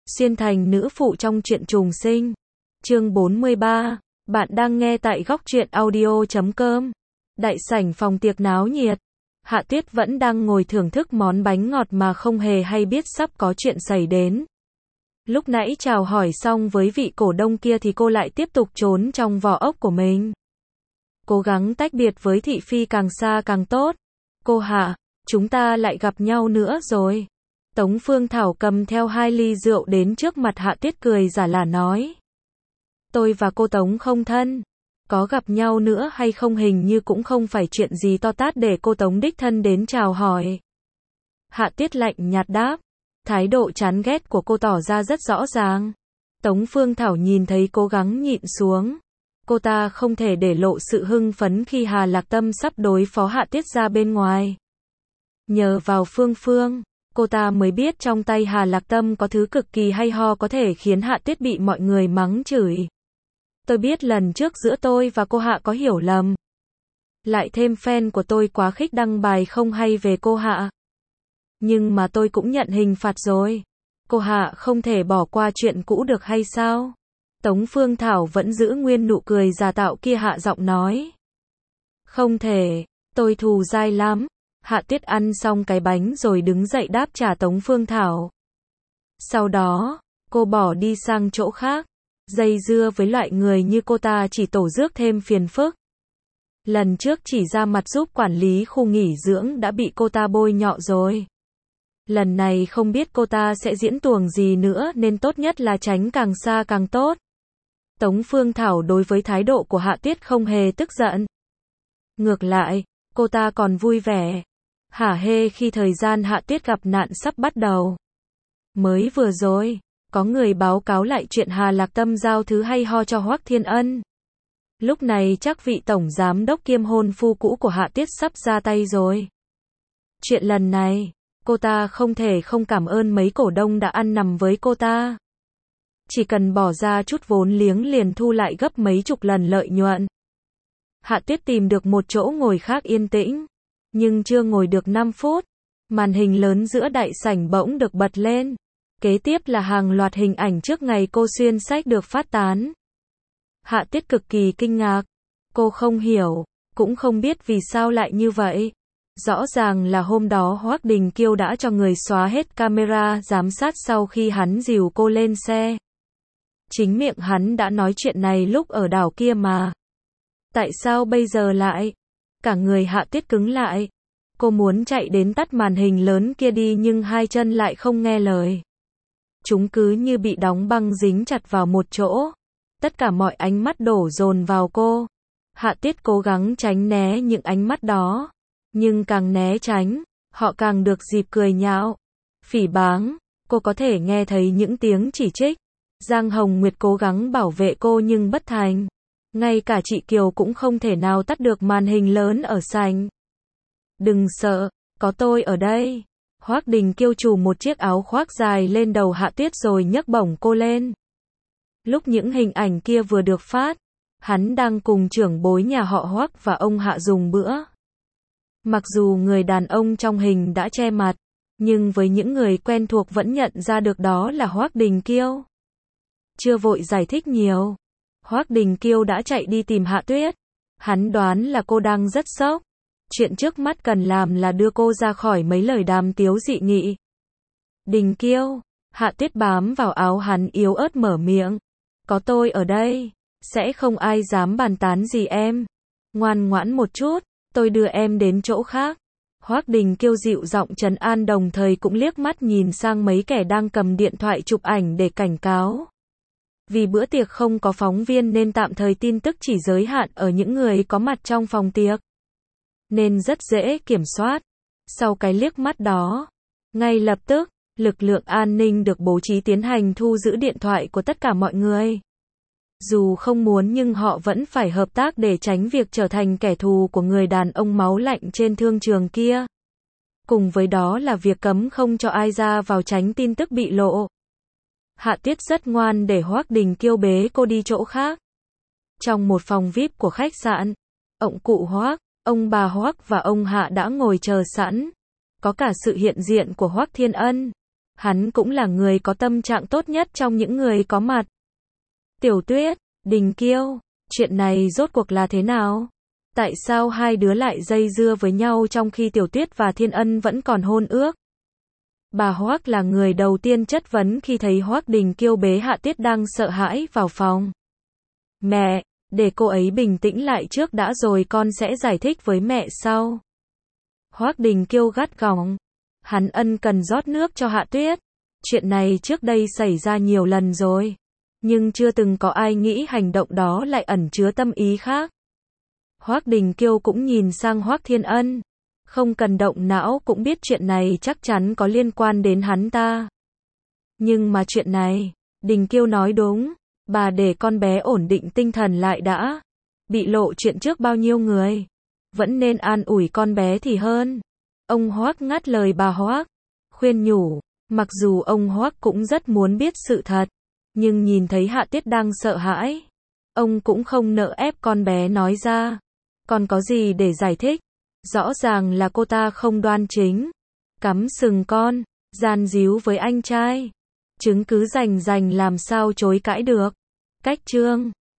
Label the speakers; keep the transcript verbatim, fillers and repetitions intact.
Speaker 1: Xuyên thành nữ phụ trong truyện trùng sinh. Chương bốn mươi ba. Bạn đang nghe tại góc truyện audio chấm com. Đại sảnh phòng tiệc náo nhiệt. Hạ Tuyết vẫn đang ngồi thưởng thức món bánh ngọt mà không hề hay biết sắp có chuyện xảy đến. Lúc nãy chào hỏi xong với vị cổ đông kia thì cô lại tiếp tục trốn trong vỏ ốc của mình. Cố gắng tách biệt với thị phi càng xa càng tốt. Cô Hạ, chúng ta lại gặp nhau nữa rồi. Tống Phương Thảo cầm theo hai ly rượu đến trước mặt Hạ Tuyết cười giả lả nói. Tôi và cô Tống không thân. Có gặp nhau nữa hay không hình như cũng không phải chuyện gì to tát để cô Tống đích thân đến chào hỏi. Hạ Tuyết lạnh nhạt đáp. Thái độ chán ghét của cô tỏ ra rất rõ ràng. Tống Phương Thảo nhìn thấy cố gắng nhịn xuống. Cô ta không thể để lộ sự hưng phấn khi Hà Lạc Tâm sắp đối phó Hạ Tuyết ra bên ngoài. Nhờ vào Phương Phương, cô ta mới biết trong tay Hà Lạc Tâm có thứ cực kỳ hay ho có thể khiến Hạ Tuyết bị mọi người mắng chửi. Tôi biết lần trước giữa tôi và cô Hạ có hiểu lầm. Lại thêm fan của tôi quá khích đăng bài không hay về cô Hạ. Nhưng mà tôi cũng nhận hình phạt rồi. Cô Hạ không thể bỏ qua chuyện cũ được hay sao? Tống Phương Thảo vẫn giữ nguyên nụ cười giả tạo kia hạ giọng nói. Không thể, tôi thù dai lắm. Hạ Tuyết ăn xong cái bánh rồi đứng dậy đáp trả Tống Phương Thảo. Sau đó, cô bỏ đi sang chỗ khác. Dây dưa với loại người như cô ta chỉ tổ rước thêm phiền phức. Lần trước chỉ ra mặt giúp quản lý khu nghỉ dưỡng đã bị cô ta bôi nhọ rồi. Lần này không biết cô ta sẽ diễn tuồng gì nữa nên tốt nhất là tránh càng xa càng tốt. Tống Phương Thảo đối với thái độ của Hạ Tuyết không hề tức giận. Ngược lại, cô ta còn vui vẻ. Hả hê khi thời gian Hạ Tuyết gặp nạn sắp bắt đầu. Mới vừa rồi, có người báo cáo lại chuyện Hà Lạc Tâm giao thứ hay ho cho Hoắc Thiên Ân. Lúc này chắc vị tổng giám đốc kiêm hôn phu cũ của Hạ Tuyết sắp ra tay rồi. Chuyện lần này, cô ta không thể không cảm ơn mấy cổ đông đã ăn nằm với cô ta. Chỉ cần bỏ ra chút vốn liếng liền thu lại gấp mấy chục lần lợi nhuận. Hạ Tuyết tìm được một chỗ ngồi khác yên tĩnh. Nhưng chưa ngồi được năm phút, màn hình lớn giữa đại sảnh bỗng được bật lên. Kế tiếp là hàng loạt hình ảnh trước ngày cô xuyên sách được phát tán. Hạ Tuyết cực kỳ kinh ngạc. Cô không hiểu, cũng không biết vì sao lại như vậy. Rõ ràng là hôm đó Hoắc Đình Kiêu đã cho người xóa hết camera giám sát sau khi hắn dìu cô lên xe. Chính miệng hắn đã nói chuyện này lúc ở đảo kia mà. Tại sao bây giờ lại? Cả người Hạ Tuyết cứng lại. Cô muốn chạy đến tắt màn hình lớn kia đi nhưng hai chân lại không nghe lời. Chúng cứ như bị đóng băng dính chặt vào một chỗ. Tất cả mọi ánh mắt đổ dồn vào cô. Hạ Tuyết cố gắng tránh né những ánh mắt đó. Nhưng càng né tránh, họ càng được dịp cười nhạo. Phỉ báng, cô có thể nghe thấy những tiếng chỉ trích. Giang Hồng Nguyệt cố gắng bảo vệ cô nhưng bất thành. Ngay cả chị Kiều cũng không thể nào tắt được màn hình lớn ở sảnh. Đừng sợ, có tôi ở đây. Hoắc Đình Kiêu trù một chiếc áo khoác dài lên đầu Hạ Tuyết rồi nhấc bổng cô lên. Lúc những hình ảnh kia vừa được phát, hắn đang cùng trưởng bối nhà họ Hoắc và ông Hạ dùng bữa. Mặc dù người đàn ông trong hình đã che mặt, nhưng với những người quen thuộc vẫn nhận ra được đó là Hoắc Đình Kiêu. Chưa vội giải thích nhiều, Hoắc Đình Kiêu đã chạy đi tìm Hạ Tuyết. Hắn đoán là cô đang rất sốc. Chuyện trước mắt cần làm là đưa cô ra khỏi mấy lời đàm tiếu dị nghị. Đình Kiêu, Hạ Tuyết bám vào áo hắn yếu ớt mở miệng. Có tôi ở đây, sẽ không ai dám bàn tán gì em. Ngoan ngoãn một chút, tôi đưa em đến chỗ khác. Hoắc Đình Kiêu dịu giọng trấn an đồng thời cũng liếc mắt nhìn sang mấy kẻ đang cầm điện thoại chụp ảnh để cảnh cáo. Vì bữa tiệc không có phóng viên nên tạm thời tin tức chỉ giới hạn ở những người có mặt trong phòng tiệc. Nên rất dễ kiểm soát. Sau cái liếc mắt đó, ngay lập tức, lực lượng an ninh được bố trí tiến hành thu giữ điện thoại của tất cả mọi người. Dù không muốn nhưng họ vẫn phải hợp tác để tránh việc trở thành kẻ thù của người đàn ông máu lạnh trên thương trường kia. Cùng với đó là việc cấm không cho ai ra vào tránh tin tức bị lộ. Hạ Tuyết rất ngoan để Hoắc Đình Kiêu bế cô đi chỗ khác. Trong một phòng vi ai pi của khách sạn, ông cụ Hoắc, ông bà Hoắc và ông Hạ đã ngồi chờ sẵn. Có cả sự hiện diện của Hoắc Thiên Ân. Hắn cũng là người có tâm trạng tốt nhất trong những người có mặt. Tiểu Tuyết, Đình Kiêu, chuyện này rốt cuộc là thế nào? Tại sao hai đứa lại dây dưa với nhau trong khi Tiểu Tuyết và Thiên Ân vẫn còn hôn ước? Bà Hoác là người đầu tiên chất vấn khi thấy Hoác Đình Kiêu bế Hạ Tuyết đang sợ hãi vào phòng. Mẹ, để cô ấy bình tĩnh lại trước đã rồi con sẽ giải thích với mẹ sau. Hoác Đình Kiêu gắt gỏng. Hắn ân cần rót nước cho Hạ Tuyết. Chuyện này trước đây xảy ra nhiều lần rồi. Nhưng chưa từng có ai nghĩ hành động đó lại ẩn chứa tâm ý khác. Hoác Đình Kiêu cũng nhìn sang Hoác Thiên Ân. Không cần động não cũng biết chuyện này chắc chắn có liên quan đến hắn ta. Nhưng mà chuyện này, Đình Kiêu nói đúng. Bà để con bé ổn định tinh thần lại đã. Bị lộ chuyện trước bao nhiêu người. Vẫn nên an ủi con bé thì hơn. Ông Hoác ngắt lời bà Hoác. Khuyên nhủ. Mặc dù ông Hoác cũng rất muốn biết sự thật. Nhưng nhìn thấy Hạ Tuyết đang sợ hãi. Ông cũng không nỡ ép con bé nói ra. Còn có gì để giải thích? Rõ ràng là cô ta không đoan chính. Cắm sừng con. Gian díu với anh trai. Chứng cứ rành rành làm sao chối cãi được. Cách chương